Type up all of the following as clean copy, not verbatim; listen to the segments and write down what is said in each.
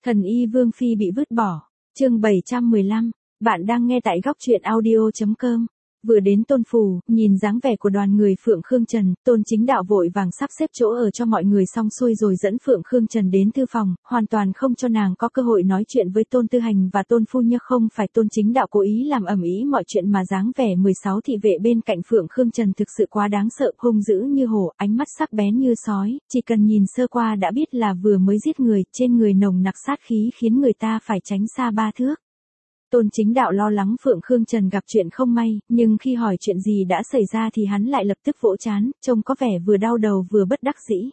Thần y Vương Phi bị vứt bỏ. Chương 715. Bạn đang nghe tại góc truyện audio.com. Vừa đến Tôn Phủ, nhìn dáng vẻ của đoàn người Phượng Khương Trần, Tôn Chính Đạo vội vàng sắp xếp chỗ ở cho mọi người xong xuôi rồi dẫn Phượng Khương Trần đến thư phòng, hoàn toàn không cho nàng có cơ hội nói chuyện với Tôn Tư Hành và Tôn Phu Nhân. Không phải Tôn Chính Đạo cố ý làm ầm ĩ mọi chuyện mà dáng vẻ 16 thị vệ bên cạnh Phượng Khương Trần thực sự quá đáng sợ, hung dữ như hổ, ánh mắt sắc bén như sói, chỉ cần nhìn sơ qua đã biết là vừa mới giết người, trên người nồng nặc sát khí khiến người ta phải tránh xa 3 thước. Tôn Chính Đạo lo lắng Phượng Khương Trần gặp chuyện không may, nhưng khi hỏi chuyện gì đã xảy ra thì hắn lại lập tức vỗ trán, trông có vẻ vừa đau đầu vừa bất đắc dĩ.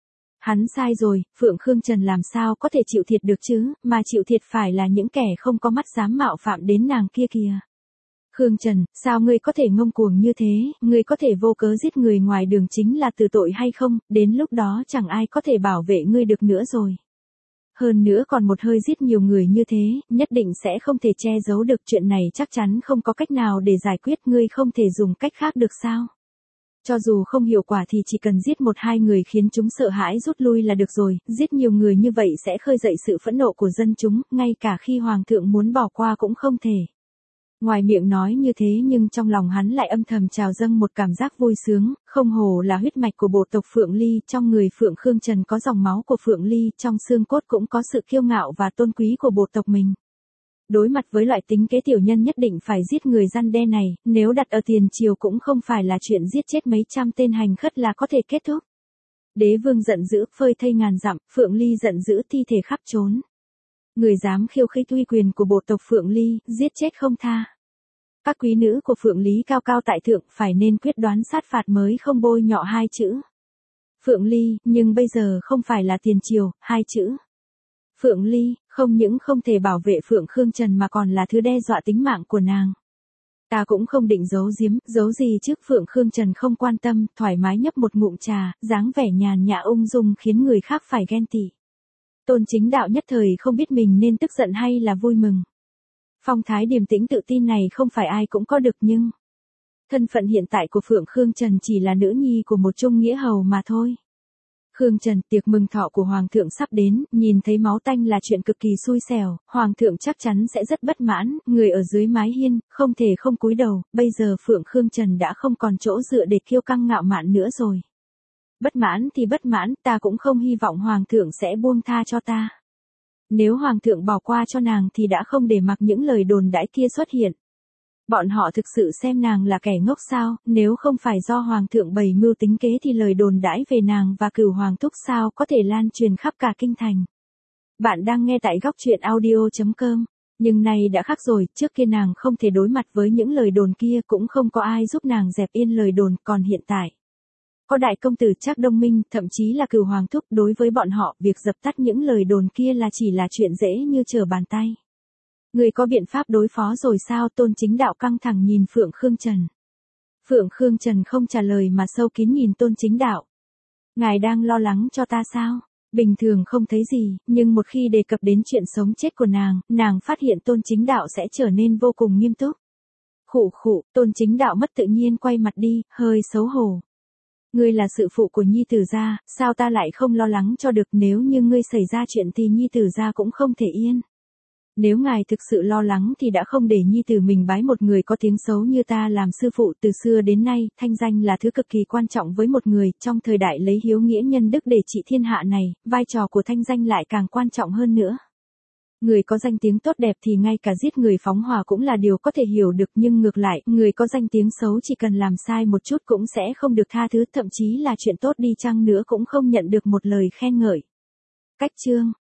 Hắn sai rồi, Phượng Khương Trần làm sao có thể chịu thiệt được chứ, mà chịu thiệt phải là những kẻ không có mắt dám mạo phạm đến nàng kia kìa. Khương Trần, sao ngươi có thể ngông cuồng như thế, ngươi có thể vô cớ giết người ngoài đường chính là từ tội hay không, đến lúc đó chẳng ai có thể bảo vệ ngươi được nữa rồi. Hơn nữa còn một hơi giết nhiều người như thế, nhất định sẽ không thể che giấu được, chuyện này chắc chắn không có cách nào để giải quyết, ngươi không thể dùng cách khác được sao? Cho dù không hiệu quả thì chỉ cần giết 1-2 người khiến chúng sợ hãi rút lui là được rồi, giết nhiều người như vậy sẽ khơi dậy sự phẫn nộ của dân chúng, ngay cả khi Hoàng thượng muốn bỏ qua cũng không thể. Ngoài miệng nói như thế nhưng trong lòng hắn lại âm thầm trào dâng một cảm giác vui sướng, không hổ là huyết mạch của bộ tộc Phượng Ly, trong người Phượng Khương Trần có dòng máu của Phượng Ly, trong xương cốt cũng có sự kiêu ngạo và tôn quý của bộ tộc mình. Đối mặt với loại tính kế tiểu nhân nhất định phải giết người răn đe này, nếu đặt ở tiền triều cũng không phải là chuyện giết chết mấy trăm tên hành khất là có thể kết thúc. Đế vương giận dữ, phơi thây ngàn dặm, Phượng Ly giận dữ, thi thể khắp trốn. Người dám khiêu khích uy quyền của bộ tộc Phượng Ly, giết chết không tha. Các quý nữ của Phượng Lý cao cao tại thượng phải nên quyết đoán sát phạt mới không bôi nhọ 2 chữ. Phượng Ly, nhưng bây giờ không phải là tiền triều, 2 chữ. Phượng Ly, không những không thể bảo vệ Phượng Khương Trần mà còn là thứ đe dọa tính mạng của nàng. Ta cũng không định giấu gì trước Phượng Khương Trần không quan tâm, thoải mái nhấp một ngụm trà, dáng vẻ nhàn nhã ung dung khiến người khác phải ghen tị. Tôn Chính Đạo nhất thời không biết mình nên tức giận hay là vui mừng. Phong thái điềm tĩnh tự tin này không phải ai cũng có được nhưng thân phận hiện tại của Phượng Khương Trần chỉ là nữ nhi của một trung nghĩa hầu mà thôi. Khương Trần, tiệc mừng thọ của Hoàng thượng sắp đến, nhìn thấy máu tanh là chuyện cực kỳ xui xẻo, Hoàng thượng chắc chắn sẽ rất bất mãn, người ở dưới mái hiên, không thể không cúi đầu, bây giờ Phượng Khương Trần đã không còn chỗ dựa để kiêu căng ngạo mạn nữa rồi. Bất mãn thì bất mãn, ta cũng không hy vọng Hoàng thượng sẽ buông tha cho ta. Nếu Hoàng thượng bỏ qua cho nàng thì đã không để mặc những lời đồn đãi kia xuất hiện. Bọn họ thực sự xem nàng là kẻ ngốc sao, nếu không phải do Hoàng thượng bày mưu tính kế thì lời đồn đãi về nàng và Cửu Hoàng thúc sao có thể lan truyền khắp cả kinh thành. Bạn đang nghe tại góc truyện audio.com. Nhưng nay đã khác rồi, trước kia nàng không thể đối mặt với những lời đồn kia, cũng không có ai giúp nàng dẹp yên lời đồn, còn hiện tại. Có đại công tử Trác Đông Minh, thậm chí là Cửu Hoàng thúc, đối với bọn họ, việc dập tắt những lời đồn kia là chỉ là chuyện dễ như trở bàn tay. Người có biện pháp đối phó rồi sao? Tôn Chính Đạo căng thẳng nhìn Phượng Khương Trần. Phượng Khương Trần không trả lời mà sâu kín nhìn Tôn Chính Đạo. Ngài đang lo lắng cho ta sao? Bình thường không thấy gì, nhưng một khi đề cập đến chuyện sống chết của nàng phát hiện Tôn Chính Đạo sẽ trở nên vô cùng nghiêm túc. Khụ khụ, Tôn Chính Đạo mất tự nhiên quay mặt đi, hơi xấu hổ. Ngươi là sự phụ của nhi tử gia, sao ta lại không lo lắng cho được, nếu như ngươi xảy ra chuyện thì nhi tử gia cũng không thể yên. Nếu ngài thực sự lo lắng thì đã không để nhi tử mình bái một người có tiếng xấu như ta làm sư phụ. Từ xưa đến nay, thanh danh là thứ cực kỳ quan trọng với một người, trong thời đại lấy hiếu nghĩa nhân đức để trị thiên hạ này, vai trò của thanh danh lại càng quan trọng hơn nữa. Người có danh tiếng tốt đẹp thì ngay cả giết người phóng hỏa cũng là điều có thể hiểu được, nhưng ngược lại, người có danh tiếng xấu chỉ cần làm sai một chút cũng sẽ không được tha thứ, thậm chí là chuyện tốt đi chăng nữa cũng không nhận được một lời khen ngợi. Cách chương